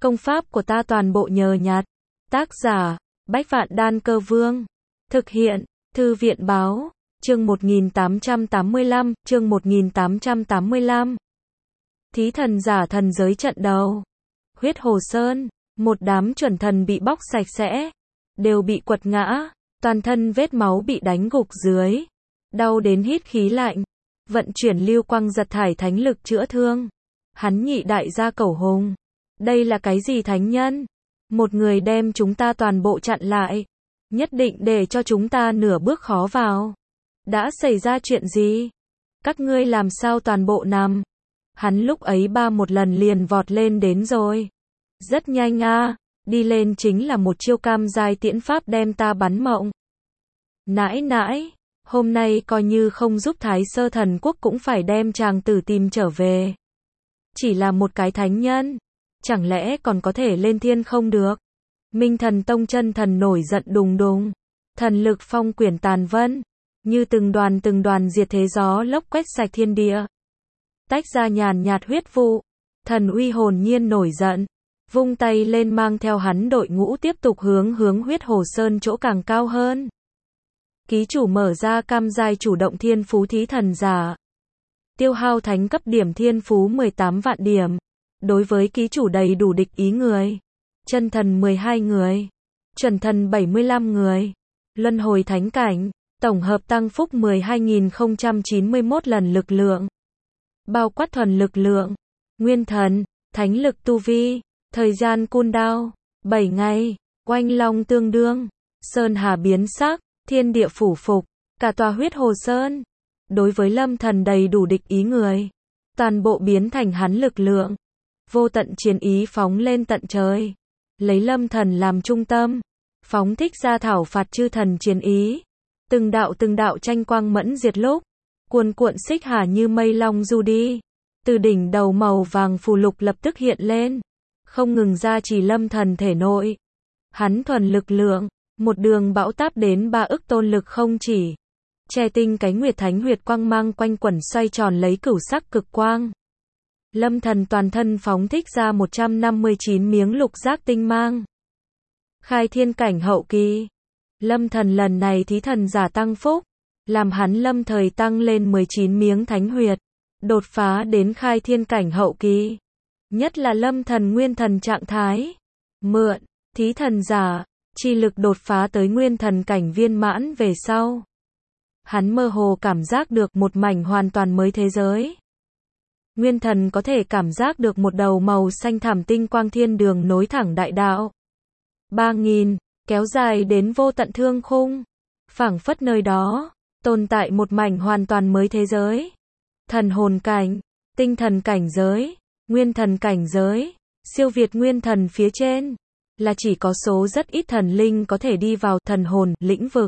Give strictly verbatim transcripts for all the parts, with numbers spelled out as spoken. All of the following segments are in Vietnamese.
Công pháp của ta toàn bộ nhờ nhặt. Tác giả, Bách Vạn Đan Cơ Vương. Thực hiện, Thư viện Báo. Chương một nghìn tám trăm tám mươi lăm, chương một nghìn tám trăm tám mươi lăm. Thí thần giả thần giới trận đầu. Huyết Hồ Sơn, một đám chuẩn thần bị bóc sạch sẽ, đều bị quật ngã, toàn thân vết máu bị đánh gục dưới, đau đến hít khí lạnh, vận chuyển lưu quang giật thải thánh lực chữa thương. Hắn nhị đại gia Cẩu Hùng, đây là cái gì thánh nhân? Một người đem chúng ta toàn bộ chặn lại, nhất định để cho chúng ta nửa bước khó vào. Đã xảy ra chuyện gì? Các ngươi làm sao toàn bộ nằm? Hắn lúc ấy ba một lần liền vọt lên đến rồi. Rất nhanh a, đi lên chính là một chiêu cam giai tiễn pháp đem ta bắn mộng. Nãi nãi, hôm nay coi như không giúp Thái Sơ Thần Quốc cũng phải đem chàng tử tìm trở về. Chỉ là một cái thánh nhân, chẳng lẽ còn có thể lên thiên không được? Minh Thần Tông chân thần nổi giận đùng đùng, thần lực phong quyển tàn vân, như từng đoàn từng đoàn diệt thế gió lốc quét sạch thiên địa. Tách ra nhàn nhạt huyết vụ, thần uy hồn nhiên nổi giận, vung tay lên mang theo hắn đội ngũ tiếp tục hướng hướng Huyết Hồ Sơn chỗ càng cao hơn. Ký chủ mở ra cam giai chủ động thiên phú thí thần giả. Tiêu hao thánh cấp điểm thiên phú mười tám vạn điểm. Đối với ký chủ đầy đủ địch ý người. Chân thần mười hai người. Chuẩn thần bảy mươi lăm người. Luân hồi thánh cảnh, tổng hợp tăng phúc mười hai nghìn không trăm chín mươi mốt lần lực lượng. Bao quát thuần lực lượng, nguyên thần, thánh lực tu vi, thời gian cooldown, bảy ngày, oanh long tương đương, sơn hà biến sắc, thiên địa phủ phục, cả tòa Huyết Hồ Sơn. Đối với Lâm Thần đầy đủ địch ý người, toàn bộ biến thành hắn lực lượng. Vô tận chiến ý phóng lên tận trời, lấy Lâm Thần làm trung tâm, phóng thích ra thảo phạt chư thần chiến ý. Từng đạo từng đạo tranh quang mẫn diệt lúc, cuồn cuộn xích hà như mây long du đi. Từ đỉnh đầu màu vàng phù lục lập tức hiện lên, không ngừng ra chỉ Lâm Thần thể nội. Hắn thuần lực lượng, một đường bão táp đến ba ức tôn lực không chỉ. Che tinh cái nguyệt thánh huyệt quang mang quanh quẩn xoay tròn lấy cửu sắc cực quang. Lâm Thần toàn thân phóng thích ra một trăm năm mươi chín miếng lục giác tinh mang. Khai thiên cảnh hậu kỳ. Lâm Thần lần này thí thần giả tăng phúc, làm hắn lâm thời tăng lên mười chín miếng thánh huyệt, đột phá đến khai thiên cảnh hậu kỳ. Nhất là Lâm Thần nguyên thần trạng thái, mượn thí thần giả, chi lực đột phá tới nguyên thần cảnh viên mãn về sau. Hắn mơ hồ cảm giác được một mảnh hoàn toàn mới thế giới. Nguyên thần có thể cảm giác được một đầu màu xanh thẳm tinh quang thiên đường nối thẳng đại đạo. ba nghìn, kéo dài đến vô tận thương khung. Phảng phất nơi đó, tồn tại một mảnh hoàn toàn mới thế giới. Thần hồn cảnh, tinh thần cảnh giới, nguyên thần cảnh giới, siêu việt nguyên thần phía trên. Là chỉ có số rất ít thần linh có thể đi vào thần hồn lĩnh vực.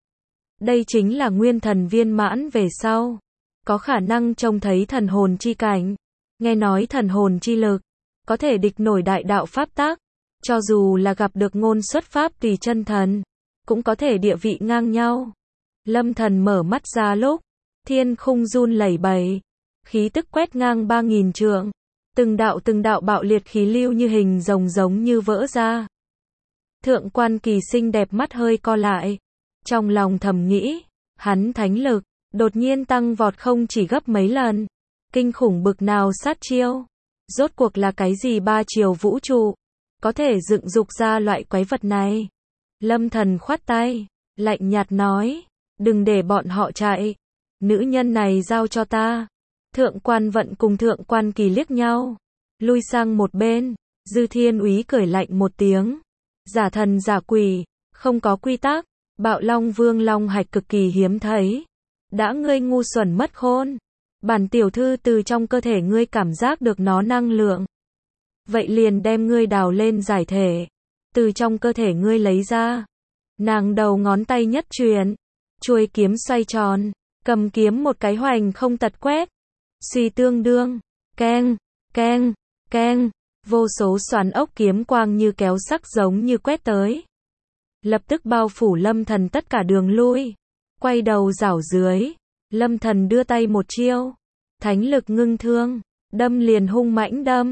Đây chính là nguyên thần viên mãn về sau, có khả năng trông thấy thần hồn chi cảnh. Nghe nói thần hồn chi lực, có thể địch nổi đại đạo pháp tắc. Cho dù là gặp được ngôn xuất pháp tùy chân thần, cũng có thể địa vị ngang nhau. Lâm Thần mở mắt ra lúc, thiên khung run lẩy bẩy, khí tức quét ngang ba nghìn trượng. Từng đạo từng đạo bạo liệt khí lưu như hình rồng giống như vỡ ra. Thượng quan Kỳ xinh đẹp mắt hơi co lại. Trong lòng thầm nghĩ, hắn thánh lực, đột nhiên tăng vọt không chỉ gấp mấy lần. Kinh khủng bực nào sát chiêu. Rốt cuộc là cái gì ba chiều vũ trụ, có thể dựng dục ra loại quái vật này. Lâm Thần khoát tay, lạnh nhạt nói, đừng để bọn họ chạy. Nữ nhân này giao cho ta. Thượng quan Vận cùng Thượng quan Kỳ liếc nhau, lui sang một bên. Dư Thiên Úy cười lạnh một tiếng. Giả thần giả quỷ, không có quy tắc. Bạo Long Vương Long hạch cực kỳ hiếm thấy. Đã ngươi ngu xuẩn mất khôn, bản tiểu thư từ trong cơ thể ngươi cảm giác được nó năng lượng. Vậy liền đem ngươi đào lên giải thể, từ trong cơ thể ngươi lấy ra. Nàng đầu ngón tay nhất chuyển, chuôi kiếm xoay tròn, cầm kiếm một cái hoành không tật quét. Suy tương đương, keng, keng, keng, vô số xoắn ốc kiếm quang như kéo sắc giống như quét tới. Lập tức bao phủ Lâm Thần tất cả đường lui. Quay đầu rảo dưới, Lâm Thần đưa tay một chiêu, thánh lực ngưng thương, đâm liền hung mãnh đâm.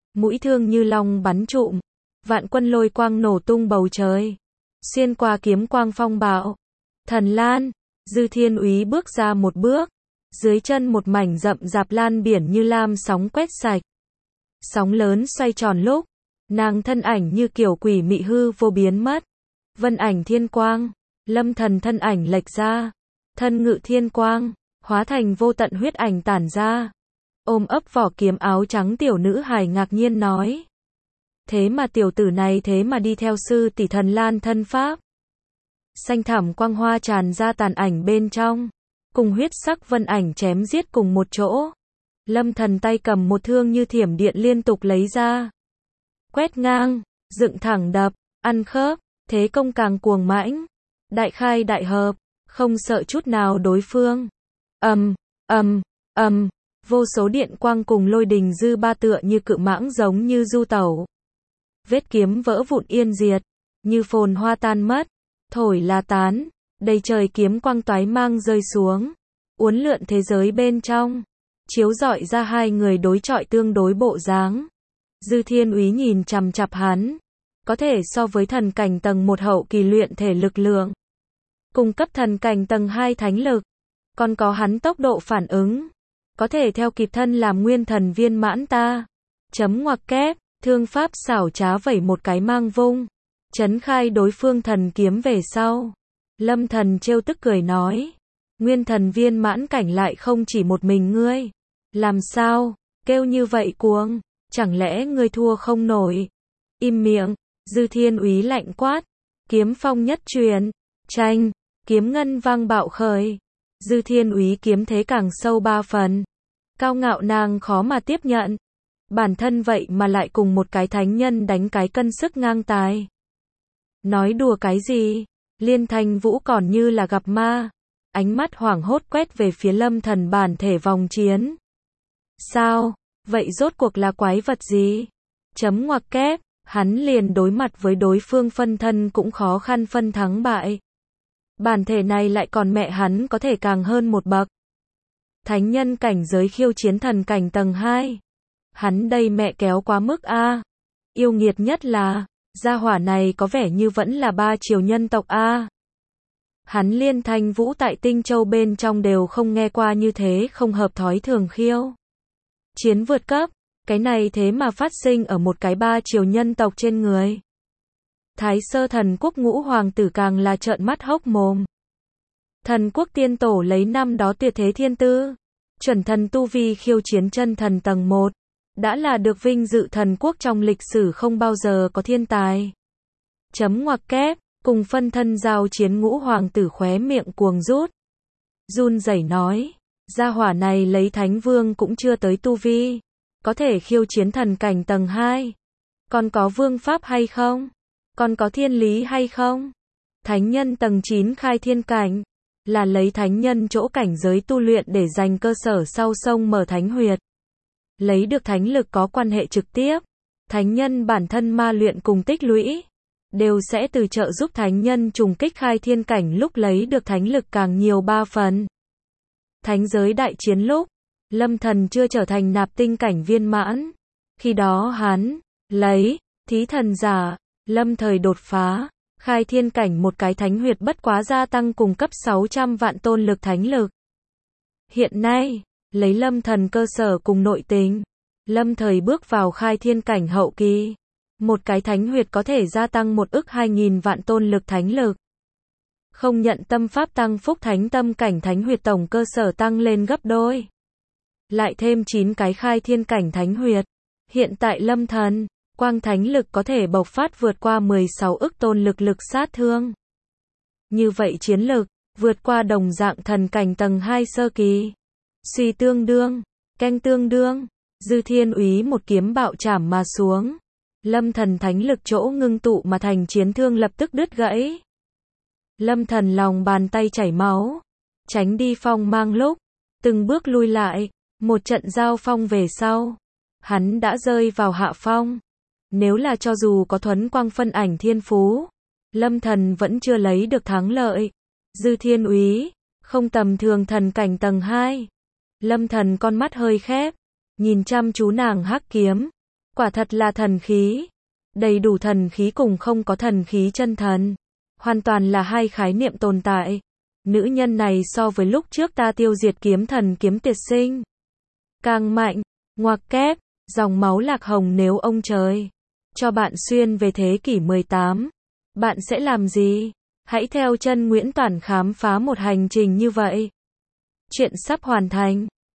mũi thương như long bắn trụm, vạn quân lôi quang nổ tung bầu trời, xuyên qua kiếm quang phong bạo. Thần lan, Dư Thiên Úy bước ra một bước, dưới chân một mảnh rậm rạp lan biển như lam sóng quét sạch. Sóng lớn xoay tròn lúc, nàng thân ảnh như kiểu quỷ mị hư vô biến mất. Vân ảnh thiên quang, Lâm Thần thân ảnh lệch ra, thân ngự thiên quang, hóa thành vô tận huyết ảnh tản ra. Ôm ấp vỏ kiếm áo trắng tiểu nữ hài ngạc nhiên nói. Thế mà tiểu tử này thế mà đi theo sư tỷ thần lan thân pháp. Xanh thẳm quang hoa tràn ra tàn ảnh bên trong, cùng huyết sắc vân ảnh chém giết cùng một chỗ. Lâm Thần tay cầm một thương như thiểm điện liên tục lấy ra. Quét ngang, dựng thẳng đập, ăn khớp, thế công càng cuồng mãnh. Đại khai đại hợp, không sợ chút nào đối phương. Ầm, ầm, ầm, vô số điện quang cùng lôi đình dư ba tựa như cự mãng giống như du tẩu. Vết kiếm vỡ vụn yên diệt, như phồn hoa tan mất, thổi là tán, đầy trời kiếm quang toái mang rơi xuống, uốn lượn thế giới bên trong, chiếu rọi ra hai người đối chọi tương đối bộ dáng. Dư Thiên Úy nhìn chằm chằm hắn, có thể so với thần cảnh tầng một hậu kỳ luyện thể lực lượng, cung cấp thần cảnh tầng hai thánh lực, còn có hắn tốc độ phản ứng, có thể theo kịp thân làm nguyên thần viên mãn ta. Chấm ngoặc kép, thương pháp xảo trá vẩy một cái mang vung, chấn khai đối phương thần kiếm về sau. Lâm Thần trêu tức cười nói, nguyên thần viên mãn cảnh lại không chỉ một mình ngươi. Làm sao, kêu như vậy cuồng, chẳng lẽ ngươi thua không nổi? Im miệng, Dư Thiên Úy lạnh quát, kiếm phong nhất truyền, tranh, kiếm ngân vang bạo khởi. Dư Thiên Úy kiếm thế càng sâu ba phần, cao ngạo nàng khó mà tiếp nhận. Bản thân vậy mà lại cùng một cái thánh nhân đánh cái cân sức ngang tài. Nói đùa cái gì? Liên Thanh Vũ còn như là gặp ma, ánh mắt hoảng hốt quét về phía Lâm Thần bản thể vòng chiến. Sao? Vậy rốt cuộc là quái vật gì? Chấm ngoặc kép, hắn liền đối mặt với đối phương phân thân cũng khó khăn phân thắng bại. Bản thể này lại còn mẹ hắn có thể càng hơn một bậc. Thánh nhân cảnh giới khiêu chiến thần cảnh tầng hai. Hắn đây mẹ kéo quá mức a. Yêu nghiệt nhất là, gia hỏa này có vẻ như vẫn là ba triều nhân tộc a. Hắn Liên Thanh Vũ tại Tinh Châu bên trong đều không nghe qua như thế, không hợp thói thường khiêu chiến vượt cấp, cái này thế mà phát sinh ở một cái ba triều nhân tộc trên người. Thái Sơ Thần Quốc ngũ hoàng tử càng là trợn mắt hốc mồm. Thần Quốc tiên tổ lấy năm đó tuyệt thế thiên tư, chuẩn thần tu vi khiêu chiến chân thần tầng một, đã là được vinh dự thần quốc trong lịch sử không bao giờ có thiên tài. Chấm ngoặc kép, cùng phân thân giao chiến ngũ hoàng tử khóe miệng cuồng rút. Run rẩy nói, gia hỏa này lấy thánh vương cũng chưa tới tu vi, có thể khiêu chiến thần cảnh tầng hai. Còn có vương pháp hay không? Còn có thiên lý hay không? Thánh nhân tầng chín khai thiên cảnh, là lấy thánh nhân chỗ cảnh giới tu luyện để dành cơ sở sau sông mở thánh huyệt. Lấy được thánh lực có quan hệ trực tiếp, thánh nhân bản thân ma luyện cùng tích lũy, đều sẽ từ trợ giúp thánh nhân trùng kích khai thiên cảnh lúc lấy được thánh lực càng nhiều ba phần. Thánh giới đại chiến lúc, Lâm Thần chưa trở thành nạp tinh cảnh viên mãn. Khi đó hắn, lấy, thí thần giả, lâm thời đột phá, khai thiên cảnh một cái thánh huyệt bất quá gia tăng cùng cấp sáu trăm vạn tôn lực thánh lực. Hiện nay, lấy Lâm Thần cơ sở cùng nội tình, lâm thời bước vào khai thiên cảnh hậu kỳ. Một cái thánh huyệt có thể gia tăng một ức hai nghìn vạn tôn lực thánh lực. Không nhận tâm pháp tăng phúc thánh tâm cảnh thánh huyệt tổng cơ sở tăng lên gấp đôi. Lại thêm chín cái khai thiên cảnh thánh huyệt. Hiện tại Lâm Thần, quang thánh lực có thể bộc phát vượt qua mười sáu ức tôn lực lực sát thương. Như vậy chiến lực, vượt qua đồng dạng thần cảnh tầng hai sơ kỳ. Suy tương đương, canh tương đương, Dư Thiên Úy một kiếm bạo chảm mà xuống. Lâm Thần thánh lực chỗ ngưng tụ mà thành chiến thương lập tức đứt gãy. Lâm Thần lòng bàn tay chảy máu, tránh đi phong mang lúc, từng bước lui lại, một trận giao phong về sau, hắn đã rơi vào hạ phong. Nếu là cho dù có thuấn quang phân ảnh thiên phú, Lâm Thần vẫn chưa lấy được thắng lợi. Dư Thiên Úy, không tầm thường thần cảnh tầng hai. Lâm Thần con mắt hơi khép, nhìn chăm chú nàng hắc kiếm, Quả thật là thần khí. Đầy đủ thần khí cùng không có thần khí chân thần. Hoàn toàn là hai khái niệm tồn tại. Nữ nhân này so với lúc trước ta tiêu diệt kiếm thần kiếm tiệt sinh. Càng mạnh, ngoặc kép, dòng máu lạc hồng nếu ông trời cho bạn xuyên về thế kỷ mười tám. Bạn sẽ làm gì? Hãy theo chân Nguyễn Toản khám phá một hành trình như vậy. Chuyện sắp hoàn thành.